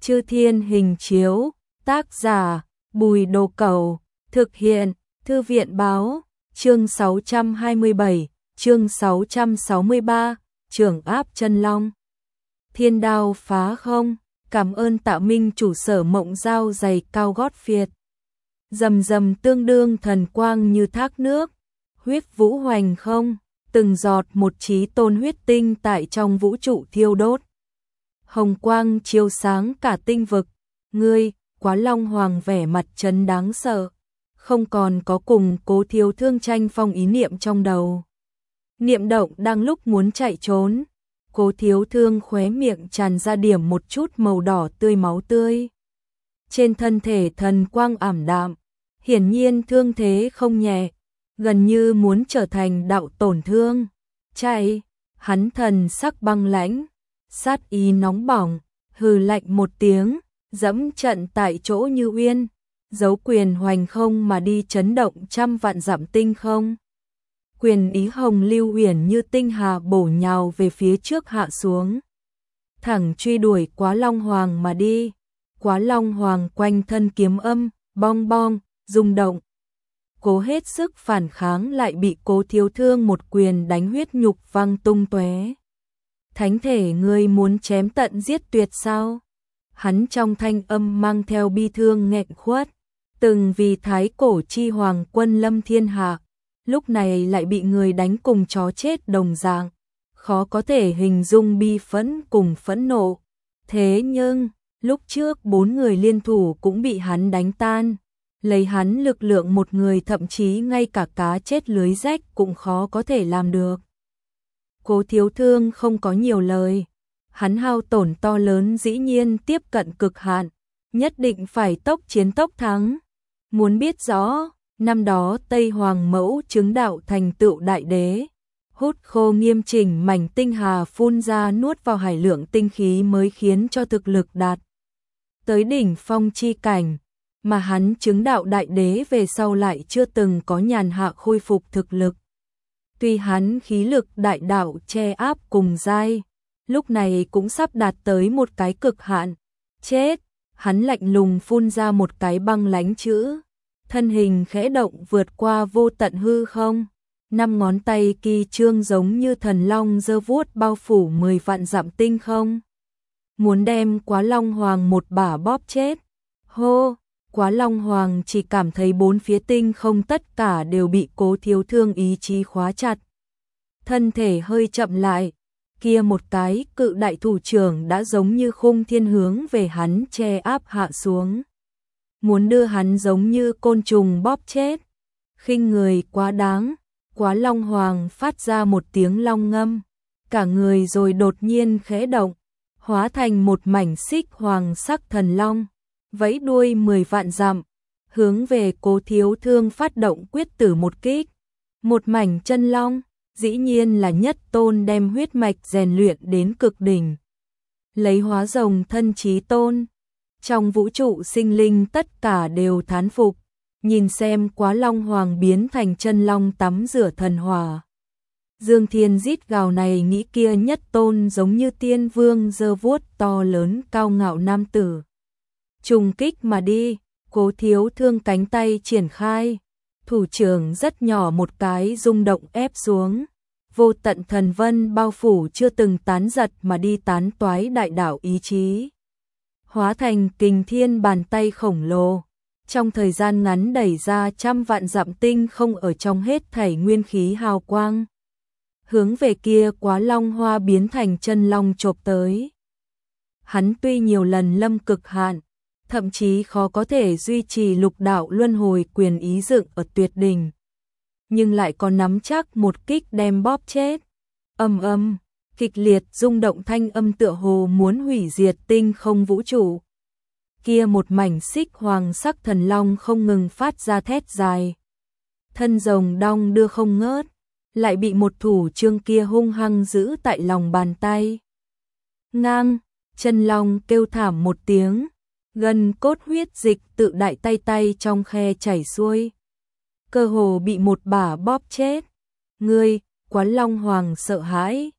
Chư Thiên Hình Chiếu, tác giả Bùi Đồ Cẩu, thực hiện Thư viện báo, chương 627, chương 663, Trưởng áp chân long. Thiên đao phá không, cảm ơn Tạ Minh chủ Sở Mộng Giao giày cao gót Việt. Rầm rầm tương đương thần quang như thác nước, huyết vũ hoành không, từng giọt một chí tôn huyết tinh tại trong vũ trụ thiêu đốt. Hồng quang chiếu sáng cả tinh vực, ngươi, Quá Long Hoàng vẻ mặt trấn đáng sợ, không còn có cùng Cố Thiếu Thương tranh phong ý niệm trong đầu. Niệm động đang lúc muốn chạy trốn, Cố Thiếu Thương khóe miệng tràn ra điểm một chút màu đỏ tươi máu tươi. Trên thân thể thần quang ảm đạm, hiển nhiên thương thế không nhẹ, gần như muốn trở thành đạo tổn thương. Chạy, hắn thần sắc băng lãnh, sát ý nóng bỏng, hừ lạnh một tiếng, dẫm trận tại chỗ như uyên, dấu quyền hoành không mà đi chấn động trăm vạn dặm tinh không. Quyền ý hồng lưu uyển như tinh hà bổ nhào về phía trước hạ xuống, thẳng truy đuổi Quá Long Hoàng mà đi. Quá Long Hoàng quanh thân kiếm âm, bong bong, rung động. Cố hết sức phản kháng lại bị Cố Thiếu Thương một quyền đánh huyết nhục văng tung tóe. Thánh thể ngươi muốn chém tận giết tuyệt sao? Hắn trong thanh âm mang theo bi thương nghẹn khuất, từng vì thái cổ chi hoàng quân lâm thiên hạ, lúc này lại bị người đánh cùng chó chết đồng dạng, khó có thể hình dung bi phẫn cùng phẫn nộ. Thế nhưng, lúc trước 4 người liên thủ cũng bị hắn đánh tan, lấy hắn lực lượng một người thậm chí ngay cả cá chết lưới rách cũng khó có thể làm được. Cố Thiếu Thương không có nhiều lời, hắn hao tổn to lớn dĩ nhiên tiếp cận cực hạn, nhất định phải tốc chiến tốc thắng. Muốn biết rõ, năm đó Tây Hoàng Mẫu chứng đạo thành tựu đại đế, hút khô nghiêm chỉnh mảnh tinh hà phun ra nuốt vào hải lượng tinh khí mới khiến cho thực lực đạt tới đỉnh phong chi cảnh, mà hắn chứng đạo đại đế về sau lại chưa từng có nhàn hạ khôi phục thực lực. Tuy hắn khí lực đại đạo che áp cùng giai, lúc này cũng sắp đạt tới một cái cực hạn. Chết, hắn lạnh lùng phun ra một cái băng lãnh chữ, thân hình khẽ động vượt qua vô tận hư không. 5 ngón tay kỳ trương giống như thần long giơ vuốt bao phủ 10 vạn dặm tinh không, muốn đem Quá Long Hoàng một bả bóp chết. Hô, Quá Long Hoàng chỉ cảm thấy 4 phía tinh không tất cả đều bị Cố Thiếu Thương ý chí khóa chặt. Thân thể hơi chậm lại, kia một cái cự đại thủ trưởng đã giống như khung thiên hướng về hắn che áp hạ xuống, muốn đưa hắn giống như côn trùng bóp chết. Khinh người quá đáng. Quá Long Hoàng phát ra một tiếng long ngâm, cả người rồi đột nhiên khẽ động, hóa thành một mảnh xích hoàng sắc thần long, vẫy đuôi 10 vạn dặm, hướng về Cố Thiếu Thương phát động quyết tử một kích. Một mảnh chân long, dĩ nhiên là nhất tôn đem huyết mạch rèn luyện đến cực đỉnh, lấy hóa rồng thân chí tôn. Trong vũ trụ sinh linh tất cả đều thán phục, nhìn xem Quá Long Hoàng biến thành chân long tắm rửa thần hỏa. Dương Thiên rít gào này nghĩ kia nhất tôn giống như tiên vương giơ vuốt to lớn cao ngạo nam tử, trùng kích mà đi. Cố Thiếu Thương cánh tay triển khai, thủ trưởng rất nhỏ một cái rung động ép xuống, vô tận thần vân bao phủ chưa từng tán giật mà đi tán toái đại đạo ý chí, hóa thành kình thiên bàn tay khổng lồ, trong thời gian ngắn đẩy ra trăm vạn dặm tinh không ở trong hết thảy nguyên khí hào quang, hướng về kia Quá Long Hoa biến thành chân long chộp tới. Hắn tuy nhiều lần lâm cực hạn, thậm chí khó có thể duy trì lục đạo luân hồi quyền ý dựng ở tuyệt đỉnh, nhưng lại có nắm chắc một kích đem bóp chết. Âm âm, kịch liệt rung động thanh âm tựa hồ muốn hủy diệt tinh không vũ trụ. Kia một mảnh xích hoàng sắc thần long không ngừng phát ra thét dài, thân rồng đong đưa không ngớt, lại bị một thủ trương kia hung hăng giữ tại lòng bàn tay. Ngang, chân long kêu thảm một tiếng, gần cốt huyết dịch tự đại tay trong khe chảy xuôi, cơ hồ bị một bả bóp chết. Ngươi, Quá Long Hoàng sợ hãi,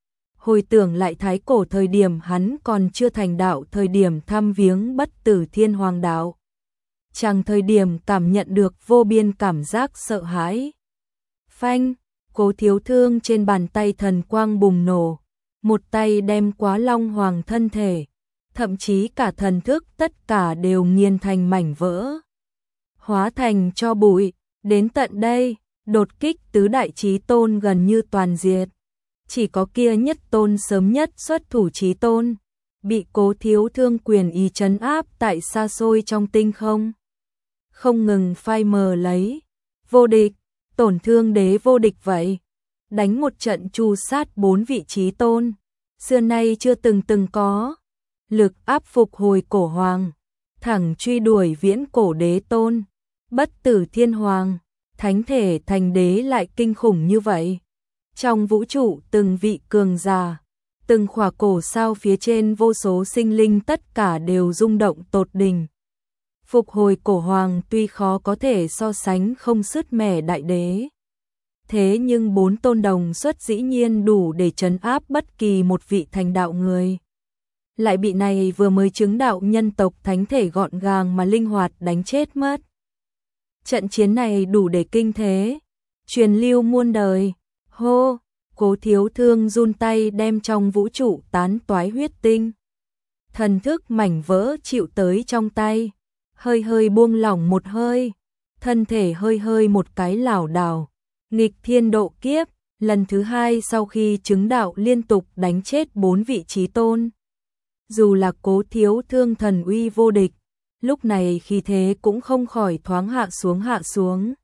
hồi tưởng lại thái cổ thời điểm hắn còn chưa thành đạo, thời điểm thăm viếng Bất Tử Thiên Hoàng đạo. Chẳng thời điểm cảm nhận được vô biên cảm giác sợ hãi. Phanh, Cố Thiếu Thương trên bàn tay thần quang bùng nổ, một tay đem Quá Long Hoàng thân thể, thậm chí cả thần thức tất cả đều nghiền thành mảnh vỡ, hóa thành tro bụi. Đến tận đây, đột kích tứ đại chí tôn gần như toàn diệt. Chỉ có kia nhất tôn sớm nhất xuất thủ chí tôn, bị Cố Thiếu Thương quyền ý trấn áp tại xa xôi trong tinh không. Không ngừng phai mờ lấy. Vô địch, tổn thương đế vô địch vậy. Đánh một trận tru sát 4 vị chí tôn. Xưa nay chưa từng có. Lực áp phục hồi cổ hoàng. Thẳng truy đuổi viễn cổ đế tôn. Bất Tử Thiên Hoàng. Thánh thể thành đế lại kinh khủng như vậy. Trong vũ trụ từng vị cường giả, từng khỏa cổ sao phía trên vô số sinh linh tất cả đều rung động tột đỉnh. Phục hồi cổ hoàng tuy khó có thể so sánh không sứt mẻ đại đế. Thế nhưng 4 tôn đồng xuất dĩ nhiên đủ để trấn áp bất kỳ một vị thành đạo người. Lại bị này vừa mới chứng đạo nhân tộc thánh thể gọn gàng mà linh hoạt đánh chết mất. Trận chiến này đủ để kinh thế, truyền lưu muôn đời. Hô, Cố Thiếu Thương run tay đem trong vũ trụ tán toái huyết tinh. Thần thức mảnh vỡ chịu tới trong tay, hơi hơi buông lỏng một hơi, thân thể hơi hơi một cái lảo đảo, nghịch thiên độ kiếp, lần thứ 2 sau khi chứng đạo liên tục đánh chết 4 vị chí tôn. Dù là Cố Thiếu Thương thần uy vô địch, lúc này khí thế cũng không khỏi thoáng hạ xuống.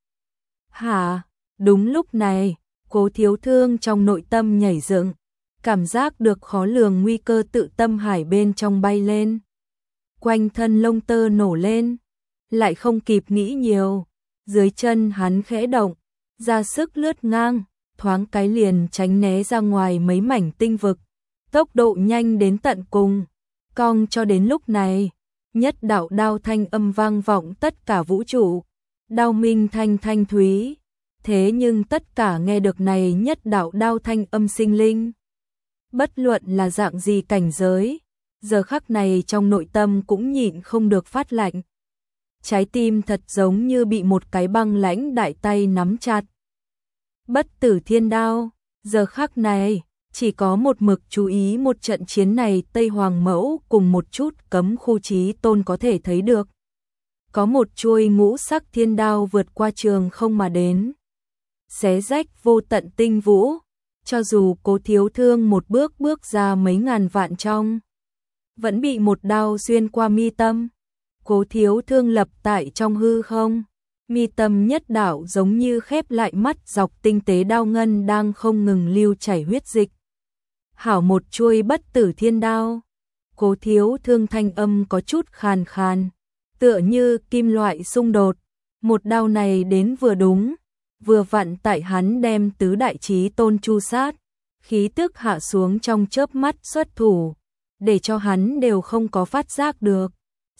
Hả, đúng lúc này, Cố Thiếu Thương trong nội tâm nhảy dựng, cảm giác được khó lường nguy cơ tự tâm hải bên trong bay lên. Quanh thân lông tơ nổ lên, lại không kịp nghĩ nhiều, dưới chân hắn khẽ động, ra sức lướt ngang, thoáng cái liền tránh né ra ngoài mấy mảnh tinh vực, tốc độ nhanh đến tận cùng, cong cho đến lúc này, nhất đạo đao thanh âm vang vọng tất cả vũ trụ, đao minh thanh thúy. Thế nhưng tất cả nghe được này nhất đạo đao thanh âm sinh linh. Bất luận là dạng gì cảnh giới, giờ khắc này trong nội tâm cũng nhịn không được phát lạnh. Trái tim thật giống như bị một cái băng lãnh đại tay nắm chặt. Bất Tử Thiên Đao, giờ khắc này, chỉ có một mực chú ý một trận chiến này Tây Hoàng Mẫu cùng một chút cấm khu chí tôn có thể thấy được. Có một chuôi ngũ sắc thiên đao vượt qua trường không mà đến. Xé rách vô tận tinh vũ, cho dù Cố Thiếu Thương một bước ra mấy ngàn vạn trong, vẫn bị một đao xuyên qua mi tâm. Cố Thiếu Thương lập tại trong hư không, mi tâm nhất đạo giống như khép lại mắt dọc tinh tế đao ngân đang không ngừng lưu chảy huyết dịch. Hảo một chuôi Bất Tử Thiên Đao. Cố Thiếu Thương thanh âm có chút khàn khàn, tựa như kim loại xung đột. Một đao này đến vừa đúng, vừa vặn tại hắn đem tứ đại chí tôn chu sát, khí tức hạ xuống trong chớp mắt xuất thủ, để cho hắn đều không có phát giác được.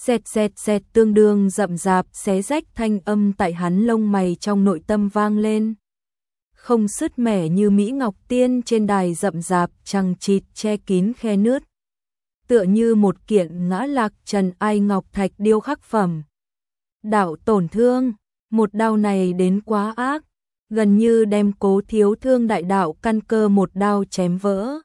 Xẹt tương đương rậm rạp xé rách thanh âm tại hắn lông mày trong nội tâm vang lên. Không sứt mẻ như Mỹ Ngọc Tiên trên đài rậm rạp chằng chịt che kín khe nứt. Tựa như một kiện ngã lạc trần ai ngọc thạch điêu khắc phẩm. Đạo tổn thương, một đao này đến quá ác, gần như đem Cố Thiếu Thương đại đạo căn cơ một đao chém vỡ.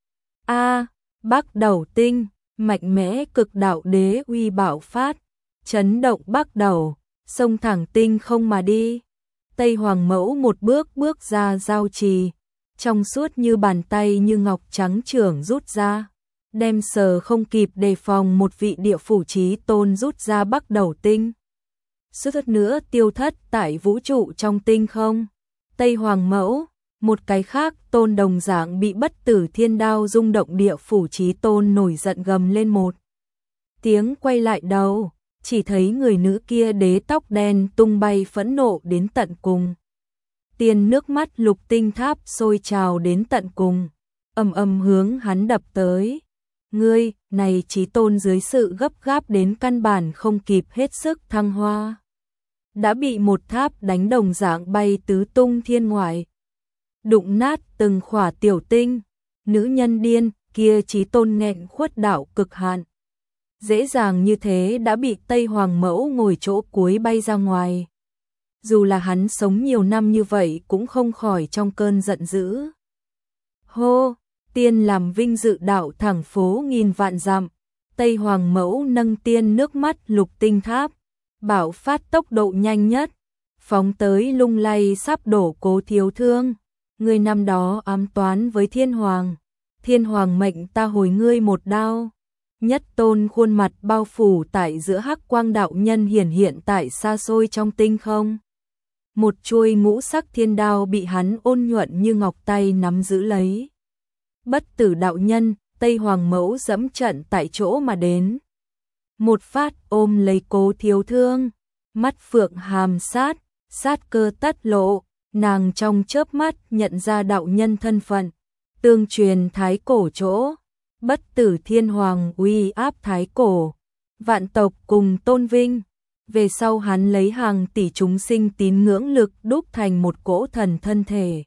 Bắc Đầu Tinh, mạnh mẽ cực đạo đế uy bạo phát, chấn động Bắc Đầu, xông thẳng tinh không mà đi. Tây Hoàng Mẫu một bước ra giao trì, trong suốt như bàn tay như ngọc trắng trưởng rút ra, đem sờ không kịp đề phòng một vị địa phủ chí tôn rút ra Bắc Đầu Tinh. Suốt nữa tiêu thất tại vũ trụ trong tinh không. Tây Hoàng Mẫu, một cái khác tôn đồng dạng bị Bất Tử Thiên Đao rung động địa phủ chí tôn nổi giận gầm lên một tiếng, quay lại đầu, chỉ thấy người nữ kia đế tóc đen tung bay phẫn nộ đến tận cùng. Tiền nước mắt lục tinh tháp sôi trào đến tận cùng, ầm hướng hắn đập tới. Ngươi, này chí tôn dưới sự gấp gáp đến căn bản không kịp hết sức thăng hoa, đã bị một tháp đánh đồng dạng bay tứ tung thiên ngoại, đụng nát từng khỏa tiểu tinh. nữ nhân điên, kia chí tôn nghẹn khuất đạo cực hạn. Dễ dàng như thế đã bị Tây Hoàng Mẫu ngồi chỗ cuối bay ra ngoài. Dù là hắn sống nhiều năm như vậy cũng không khỏi trong cơn giận dữ. Hô, tiên làm vinh dự đạo thẳng phố nghìn vạn dặm. Tây Hoàng Mẫu nâng tiên nước mắt lục tinh tháp, bảo phát tốc độ nhanh nhất, phóng tới lung lay sắp đổ Cố Thiếu Thương. Ngươi năm đó ám toán với Thiên Hoàng mệnh ta hồi ngươi một đao. Nhất tôn khuôn mặt bao phủ tại giữa hắc quang đạo nhân hiển hiện tại xa xôi trong tinh không. Một chuôi ngũ sắc thiên đao bị hắn ôn nhuận như ngọc tay nắm giữ lấy. Bất tử đạo nhân, Tây Hoàng Mẫu dẫm trận tại chỗ mà đến. Một phát ôm lấy Cố Thiếu Thương, mắt phượng hàm sát cơ tất lộ, nàng trong chớp mắt nhận ra đạo nhân thân phận, tương truyền thái cổ chỗ, bất tử thiên hoàng uy áp thái cổ, vạn tộc cùng tôn vinh. Về sau hắn lấy hàng tỷ chúng sinh tín ngưỡng lực đúc thành một cỗ thần thân thể.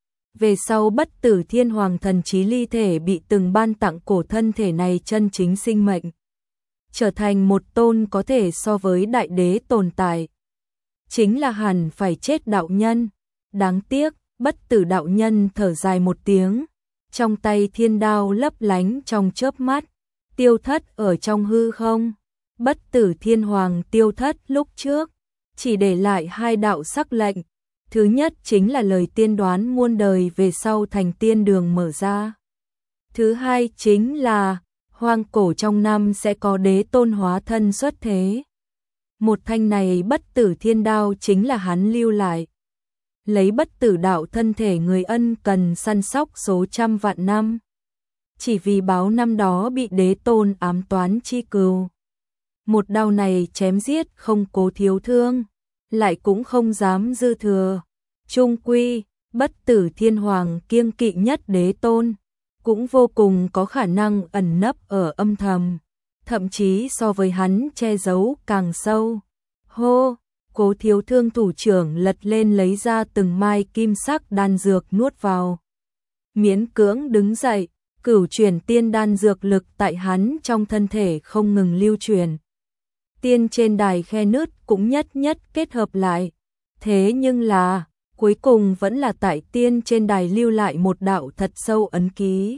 Về sau bất tử thiên hoàng thần trí ly thể bị từng ban tặng cổ thân thể này chân chính sinh mệnh, trở thành một tôn có thể so với đại đế tồn tại. Chính là hẳn phải chết đạo nhân. Đáng tiếc, bất tử đạo nhân thở dài một tiếng, trong tay thiên đao lấp lánh trong chớp mắt, tiêu thất ở trong hư không. Bất tử thiên hoàng tiêu thất lúc trước, chỉ để lại hai đạo sắc lệnh. Thứ nhất chính là lời tiên đoán muôn đời về sau thành tiên đường mở ra. Thứ hai chính là hoang cổ trong năm sẽ có đế tôn hóa thân xuất thế. Một thanh này bất tử thiên đao chính là hắn lưu lại. Lấy bất tử đạo thân thể người ân cần săn sóc số trăm vạn năm. Chỉ vì báo năm đó bị đế tôn ám toán chi cừu. Một đao này chém giết không Cố Thiếu Thương, lại cũng không dám dư thừa. Trung quy, bất tử thiên hoàng kiêng kỵ nhất đế tôn, cũng vô cùng có khả năng ẩn nấp ở âm thầm, thậm chí so với hắn che giấu càng sâu. Hô, Cố Thiếu Thương thủ trưởng lật lên lấy ra từng mai kim sắc đan dược nuốt vào. Miễn cưỡng đứng dậy, cửu chuyển tiên đan dược lực tại hắn trong thân thể không ngừng lưu truyền. Tiên trên đài khe nứt cũng nhất kết hợp lại. Thế nhưng là, cuối cùng vẫn là tại tiên trên đài lưu lại một đạo thật sâu ấn ký.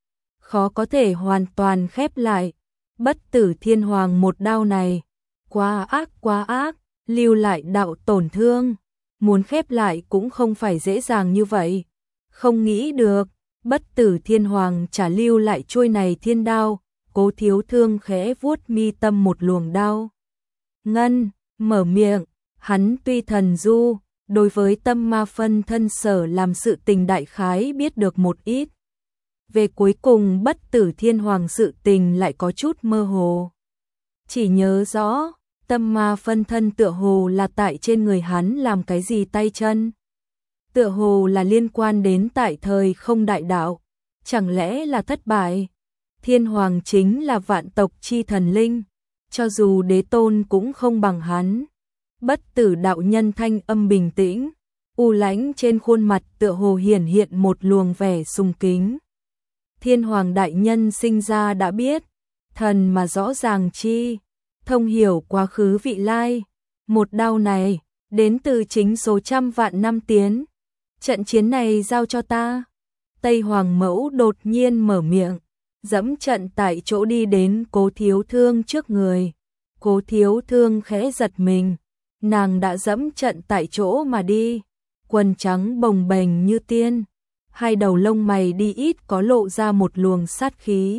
Khó có thể hoàn toàn khép lại. Bất tử thiên hoàng một đao này, quá ác, lưu lại đạo tổn thương. Muốn khép lại cũng không phải dễ dàng như vậy. Không nghĩ được, bất tử thiên hoàng trả lưu lại chuôi này thiên đao. Cố Thiếu Thương khẽ vuốt mi tâm một luồng đao. Ngân, mở miệng, hắn tuy thần du, đối với tâm ma phân thân sở làm sự tình đại khái biết được một ít. Về cuối cùng bất tử thiên hoàng sự tình lại có chút mơ hồ. Chỉ nhớ rõ, tâm ma phân thân tựa hồ là tại trên người hắn làm cái gì tay chân. Tựa hồ là liên quan đến tại thời không đại đạo, chẳng lẽ là thất bại. Thiên hoàng chính là vạn tộc chi thần linh, cho dù đế tôn cũng không bằng hắn. Bất tử đạo nhân thanh âm bình tĩnh, u lãnh trên khuôn mặt tựa hồ hiển hiện một luồng vẻ sùng kính. Thiên hoàng đại nhân sinh ra đã biết, thần mà rõ ràng chi, thông hiểu quá khứ vị lai. Một đao này, đến từ chính số trăm vạn năm tiến. Trận chiến này giao cho ta. Tây Hoàng Mẫu đột nhiên mở miệng, dẫm trận tại chỗ đi đến Cố Thiếu Thương trước người. Cố Thiếu Thương khẽ giật mình, nàng đã dẫm trận tại chỗ mà đi, quần trắng bồng bềnh như tiên, hai đầu lông mày đi ít có lộ ra một luồng sát khí.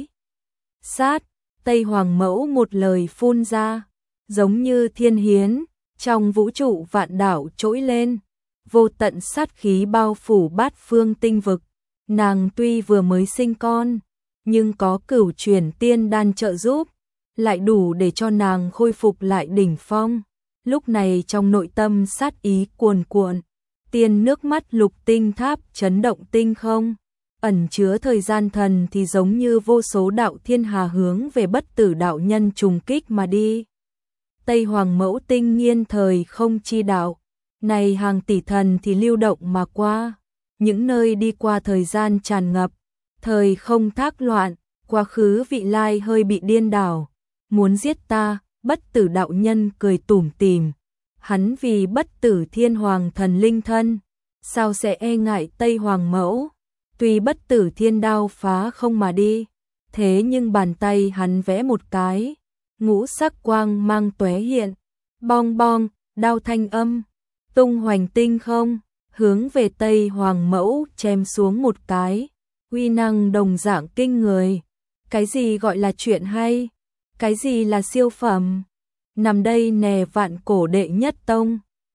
Sát, Tây Hoàng Mẫu một lời phun ra, giống như thiên hiến, trong vũ trụ vạn đảo trỗi lên, vô tận sát khí bao phủ bát phương tinh vực. Nàng tuy vừa mới sinh con, nhưng có cửu chuyển tiên đan trợ giúp, lại đủ để cho nàng khôi phục lại đỉnh phong. Lúc này trong nội tâm sát ý cuồn cuộn, tiên nước mắt lục tinh tháp chấn động tinh không, ẩn chứa thời gian thần thì giống như vô số đạo thiên hà hướng về bất tử đạo nhân trùng kích mà đi. Tây Hoàng Mẫu tinh nghiên thời không chi đạo, này hàng tỷ thần thì lưu động mà qua, những nơi đi qua thời gian tràn ngập, Thời không thác loạn, quá khứ vị lai hơi bị điên đảo, muốn giết ta, Bất Tử đạo nhân cười tủm tỉm. Hắn vì Bất Tử Thiên Hoàng thần linh thân, sao sẽ e ngại Tây Hoàng mẫu? Tuy Bất Tử Thiên đao phá không mà đi, thế nhưng bàn tay hắn vẽ một cái, ngũ sắc quang mang tóe hiện, bong bong, đao thanh âm, tung hoành tinh không, hướng về Tây Hoàng mẫu chém xuống một cái, uy năng đồng dạng kinh người. Cái gì gọi là chuyện hay? Cái gì là siêu phẩm? Nằm đây nè, vạn cổ đệ nhất tông.